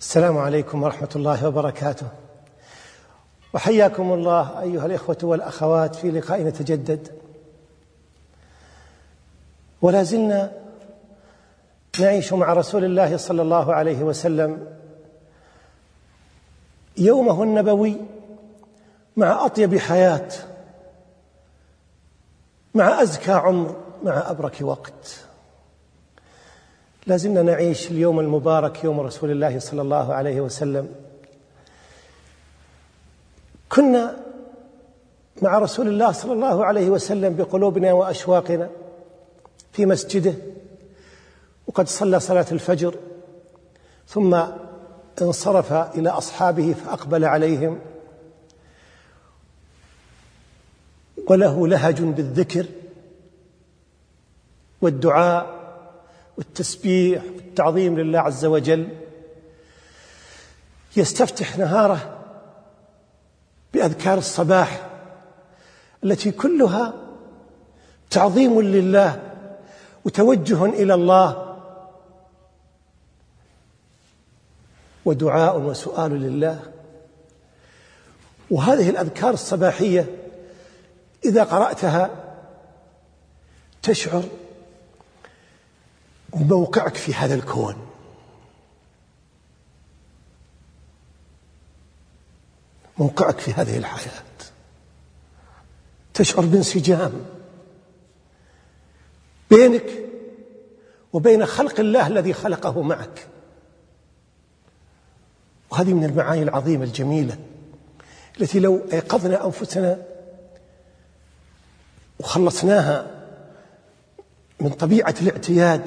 السلام عليكم ورحمة الله وبركاته، وحياكم الله أيها الإخوة والأخوات في لقاء نتجدد. ولا زلنا نعيش مع رسول الله صلى الله عليه وسلم يومه النبوي مع أطيب حياة، مع أزكى عمر، مع أبرك وقت. لازلنا نعيش اليوم المبارك يوم رسول الله صلى الله عليه وسلم. كنا مع رسول الله صلى الله عليه وسلم بقلوبنا وأشواقنا في مسجده، وقد صلى صلاة الفجر ثم انصرف إلى أصحابه فأقبل عليهم، وله لهج بالذكر والدعاء والتسبيح والتعظيم لله عز وجل. يستفتح نهاره بأذكار الصباح التي كلها تعظيم لله وتوجه إلى الله ودعاء وسؤال لله. وهذه الأذكار الصباحية إذا قرأتها تشعر بموقعك في هذا الكون، موقعك في هذه الحياة، تشعر بانسجام بينك وبين خلق الله الذي خلقه معك. وهذه من المعاني العظيمة الجميلة التي لو أيقظنا أنفسنا وخلصناها من طبيعة الاعتياد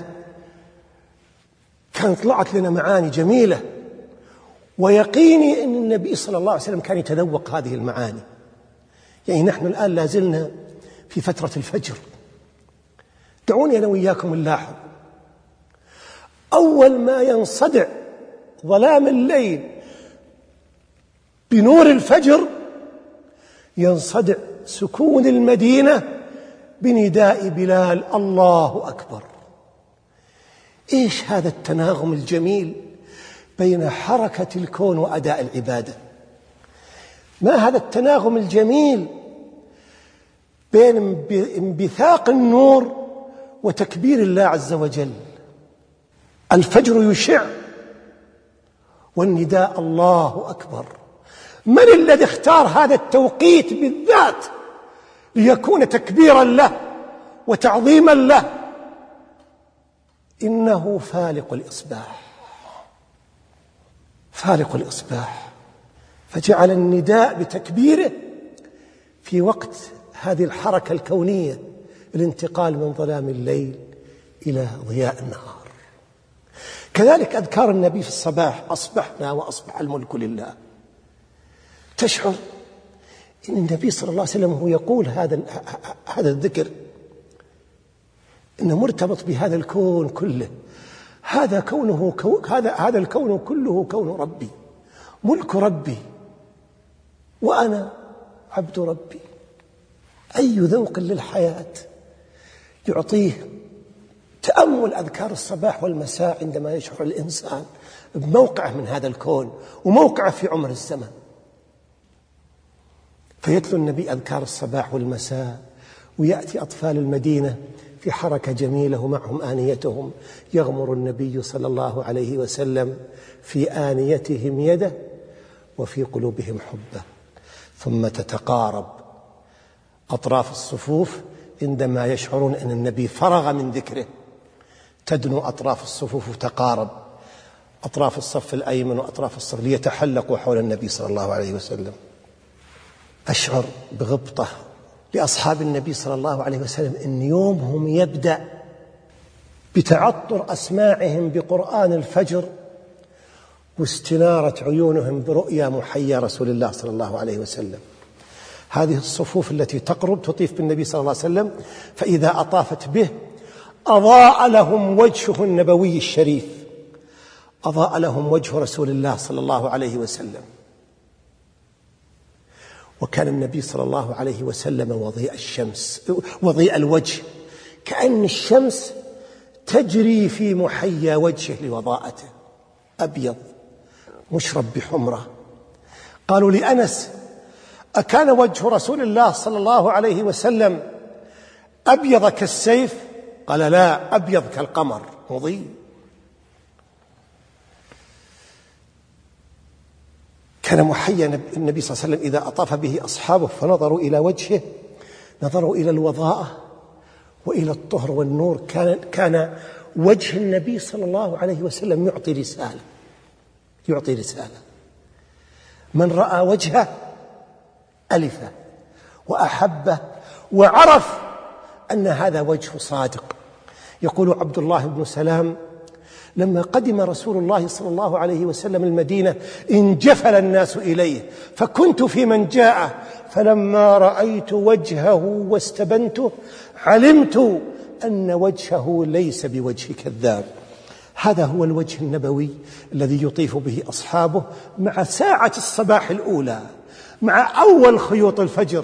كانت طلعت لنا معاني جميلة. ويقيني أن النبي صلى الله عليه وسلم كان يتذوق هذه المعاني. يعني نحن الآن لازلنا في فترة الفجر. دعوني أنا وإياكم نلاحظ أول ما ينصدع ظلام الليل بنور الفجر ينصدع سكون المدينة بنداء بلال الله أكبر. إيش هذا التناغم الجميل بين حركة الكون وأداء العبادة؟ ما هذا التناغم الجميل بين انبثاق النور وتكبير الله عز وجل؟ الفجر يشع والنداء الله أكبر. من الذي اختار هذا التوقيت بالذات ليكون تكبيرا له وتعظيما له؟ إنه فالق الإصباح، فالق الإصباح، فجعل النداء بتكبيره في وقت هذه الحركة الكونية، الانتقال من ظلام الليل إلى ضياء النهار. كذلك أذكار النبي في الصباح: أصبحنا وأصبح الملك لله. تشعر أن النبي صلى الله عليه وسلم هو يقول هذا الذكر إنه مرتبط بهذا الكون كله. هذا الكون كله كون ربي، ملك ربي، وأنا عبد ربي. أي ذوق للحياة يعطيه تأمل أذكار الصباح والمساء عندما يشعر الإنسان بموقعه من هذا الكون وموقعه في عمر الزمن. فيتلو النبي أذكار الصباح والمساء، ويأتي أطفال المدينة في حركة جميلة ومعهم آنيتهم، يغمر النبي صلى الله عليه وسلم في آنيتهم يده وفي قلوبهم حبه. ثم تتقارب أطراف الصفوف عندما يشعرون أن النبي فرغ من ذكره، تدنو أطراف الصفوف وتقارب أطراف الصف الأيمن وأطراف الصف ليتحلقوا حول النبي صلى الله عليه وسلم. أشعر بغبطة لأصحاب النبي صلى الله عليه وسلم أن يومهم يبدأ بتعطر أسماعهم بقرآن الفجر واستنارة عيونهم برؤيا محيا رسول الله صلى الله عليه وسلم. هذه الصفوف التي تقرب تطيف بالنبي صلى الله عليه وسلم، فإذا أطافت به أضاء لهم وجهه النبوي الشريف، أضاء لهم وجه رسول الله صلى الله عليه وسلم. وكان النبي صلى الله عليه وسلم وضيء الوجه، كأن الشمس تجري في محيا وجهه لوضاءته، أبيض مشرب بحمرة. قالوا لأنس: أكان وجه رسول الله صلى الله عليه وسلم أبيض كالسيف؟ قال: لا، أبيض كالقمر مضيء. كان محيا النبي صلى الله عليه وسلم إذا أطاف به أصحابه فنظروا إلى وجهه نظروا إلى الوضاءة وإلى الطهر والنور. كان وجه النبي صلى الله عليه وسلم يعطي رسالة. من رأى وجهه ألفه وأحبه وعرف أن هذا وجه صادق. يقول عبد الله بن سلام: لما قدم رسول الله صلى الله عليه وسلم المدينة انجفل الناس إليه فكنت في من جاءه، فلما رأيت وجهه واستبنته علمت أن وجهه ليس بوجه كذاب. هذا هو الوجه النبوي الذي يطيف به أصحابه مع ساعة الصباح الأولى، مع أول خيوط الفجر،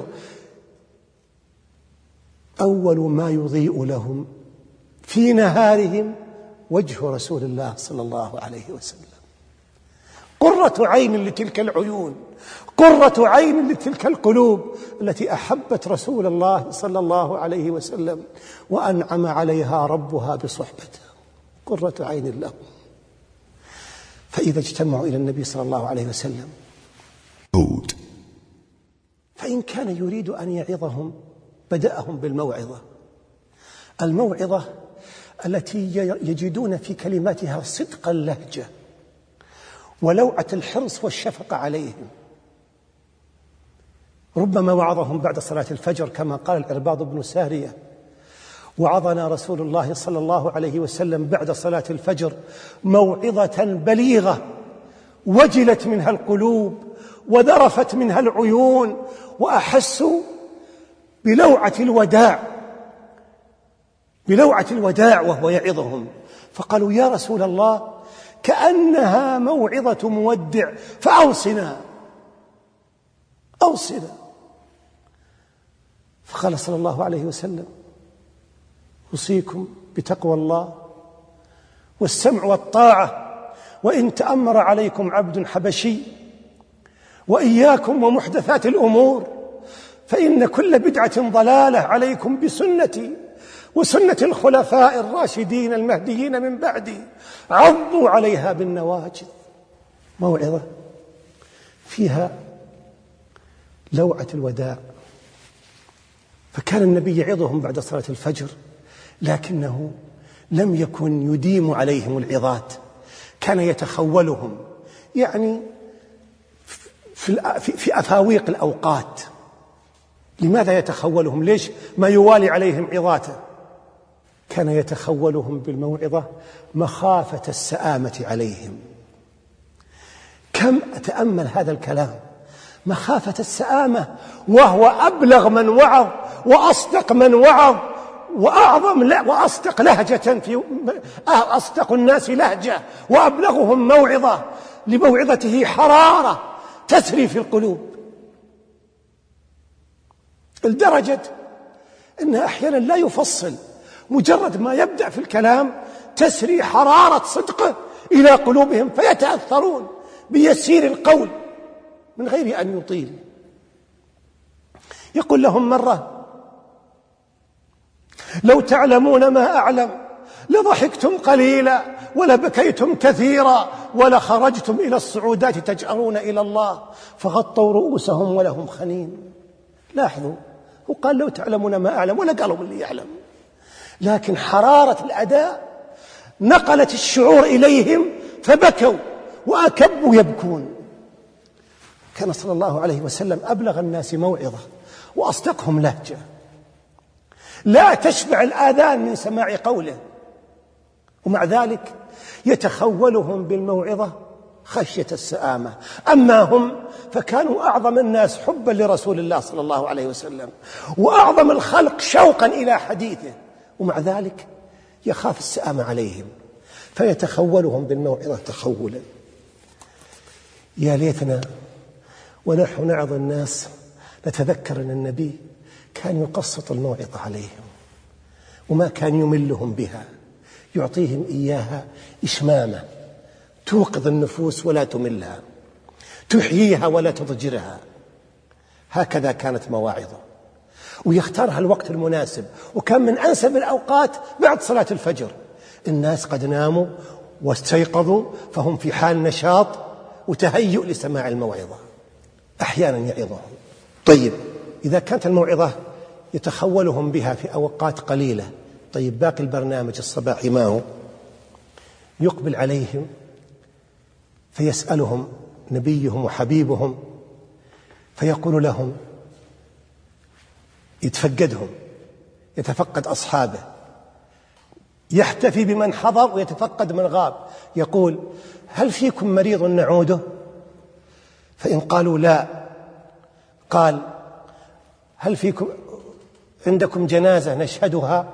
أول ما يضيء لهم في نهارهم وجه رسول الله صلى الله عليه وسلم. قرة عين لتلك العيون، قرة عين لتلك القلوب التي أحبت رسول الله صلى الله عليه وسلم وأنعم عليها ربها بصحبته، قرة عين لهم. فإذا اجتمعوا إلى النبي صلى الله عليه وسلم فإن كان يريد أن يعظهم بدأهم بالموعظة، الموعظة التي يجدون في كلماتها صدق اللهجة ولوعة الحرص والشفقة عليهم. ربما وعظهم بعد صلاة الفجر كما قال العرباض بن سارية: وعظنا رسول الله صلى الله عليه وسلم بعد صلاة الفجر موعظة بليغة وجلت منها القلوب وذرفت منها العيون وأحسوا بلوعة الوداع وهو يعظهم. فقالوا: يا رسول الله، كأنها موعظة مودع فأوصنا. فقال صلى الله عليه وسلم: أوصيكم بتقوى الله والسمع والطاعة وإن تأمر عليكم عبد حبشي، وإياكم ومحدثات الأمور، فإن كل بدعة ضلالة، عليكم بسنتي وسنة الخلفاء الراشدين المهديين من بعدي، عضوا عليها بالنواجذ. موعظة فيها لوعة الوداع. فكان النبي يعظهم بعد صلاة الفجر، لكنه لم يكن يديم عليهم العظات، كان يتخولهم، يعني في أفاويق الأوقات. لماذا يتخولهم؟ ليش ما يوالي عليهم عظاته؟ كان يتخولهم بالموعظة مخافة السآمة عليهم. كم أتأمل هذا الكلام، مخافة السآمة، وهو أبلغ من وعظ وأصدق من وعظ وأصدق لهجة أصدق الناس لهجة وأبلغهم موعظة، لموعظته حرارة تسري في القلوب، لدرجة أنها أحيانا لا يفصل، مجرد ما يبدأ في الكلام تسري حرارة صدقه إلى قلوبهم فيتأثرون بيسير القول من غير أن يطيل. يقول لهم مرة: لو تعلمون ما أعلم لضحكتم قليلا ولبكيتم كثيرا ولخرجتم إلى الصعودات تجأرون إلى الله، فغطوا رؤوسهم ولهم خنين. لاحظوا، هو قال لو تعلمون ما أعلم، ولا قالوا من اللي يعلم، لكن حرارة الأداء نقلت الشعور إليهم فبكوا وأكبوا يبكون. كان صلى الله عليه وسلم أبلغ الناس موعظة وأصدقهم لهجة، لا تشبع الآذان من سماع قوله، ومع ذلك يتخولهم بالموعظة خشية السآمة. أما هم فكانوا أعظم الناس حبا لرسول الله صلى الله عليه وسلم وأعظم الخلق شوقا إلى حديثه، ومع ذلك يخاف السآمة عليهم فيتخولهم بالموعظة تخولا. يا ليتنا ونحن نعظ الناس نتذكر أن النبي كان يقسط الموعظة عليهم وما كان يملهم بها، يعطيهم إياها إشمامة توقظ النفوس ولا تملها، تحييها ولا تضجرها. هكذا كانت مواعظه، ويختارها الوقت المناسب، وكان من أنسب الأوقات بعد صلاة الفجر. الناس قد ناموا واستيقظوا، فهم في حال نشاط وتهيؤ لسماع الموعظة. أحيانا يعظهم. طيب، إذا كانت الموعظة يتخولهم بها في أوقات قليلة، طيب باقي البرنامج الصباحي ما هو؟ يقبل عليهم فيسألهم نبيهم وحبيبهم، فيقول لهم، يتفقدهم، يتفقد أصحابه، يحتفي بمن حضر ويتفقد من غاب. يقول: هل فيكم مريض نعوده؟ فإن قالوا لا، قال: هل فيكم عندكم جنازة نشهدها؟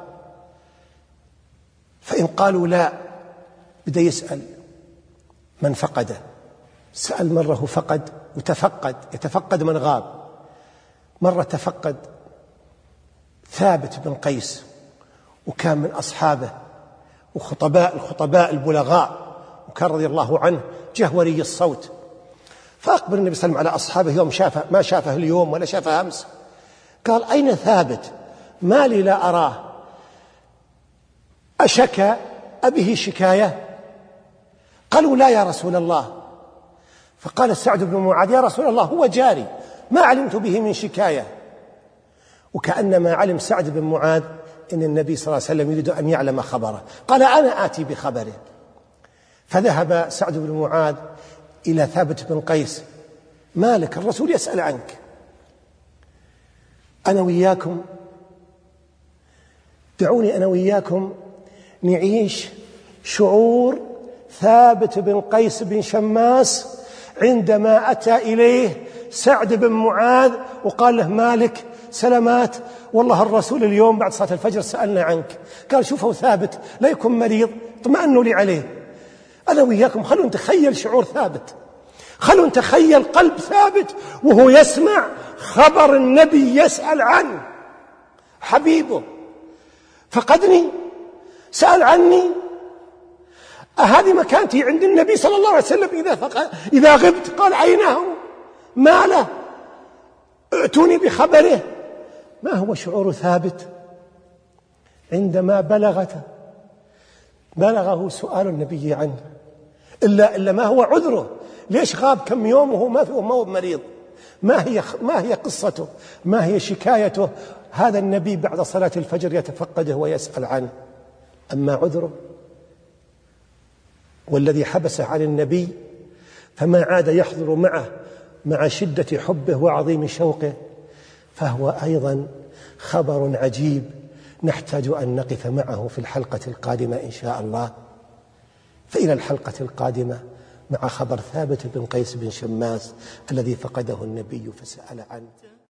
فإن قالوا لا، بدأ يسأل من فقده. سأل مرة فقد وتفقد، يتفقد من غاب. مرة تفقد ثابت بن قيس، وكان من أصحابه الخطباء البلغاء، وكان رضي الله عنه جهوري الصوت. فأقبل النبي صلى الله عليه وسلم على أصحابه يوم ما شافه اليوم ولا شافه أمس. قال: أين ثابت؟ ما لي لا أراه، أشكى أبه شكاية؟ قالوا: لا يا رسول الله. فقال سعد بن معاذ: يا رسول الله، هو جاري، ما علمت به من شكاية. وكأنما علم سعد بن معاذ إن النبي صلى الله عليه وسلم يريد أن يعلم خبره، قال: أنا آتي بخبره. فذهب سعد بن معاذ إلى ثابت بن قيس: مالك؟ الرسول يسأل عنك. أنا وياكم، دعوني أنا وياكم نعيش شعور ثابت بن قيس بن شماس عندما أتى إليه سعد بن معاذ وقال له: مالك، سلامات، والله الرسول اليوم بعد صلاة الفجر سألنا عنك. قال: شوفوا ثابت لا يكون مريض، اطمأنوا لي عليه. أنا وياكم خلوا نتخيل شعور ثابت، خلوا نتخيل قلب ثابت وهو يسمع خبر النبي يسأل عنه، حبيبه فقدني، سأل عني. هذه مكانتي عند النبي صلى الله عليه وسلم إذا غبت. قال: أين هو؟ ما له؟ ائتوني بخبره. ما هو شعور ثابت عندما بلغه سؤال النبي عنه؟ إلا ما هو عذره؟ ليش غاب كم يوم وهو ما هو مريض؟ ما هي قصته؟ ما هي شكايته؟ هذا النبي بعد صلاة الفجر يتفقده ويسأل عنه. أما عذره والذي حبسه عن النبي فما عاد يحضر معه مع شدة حبه وعظيم شوقه، فهو أيضا خبر عجيب نحتاج أن نقف معه في الحلقة القادمة إن شاء الله. فإلى الحلقة القادمة مع خبر ثابت بن قيس بن شماس الذي فقده النبي فسأل عنه.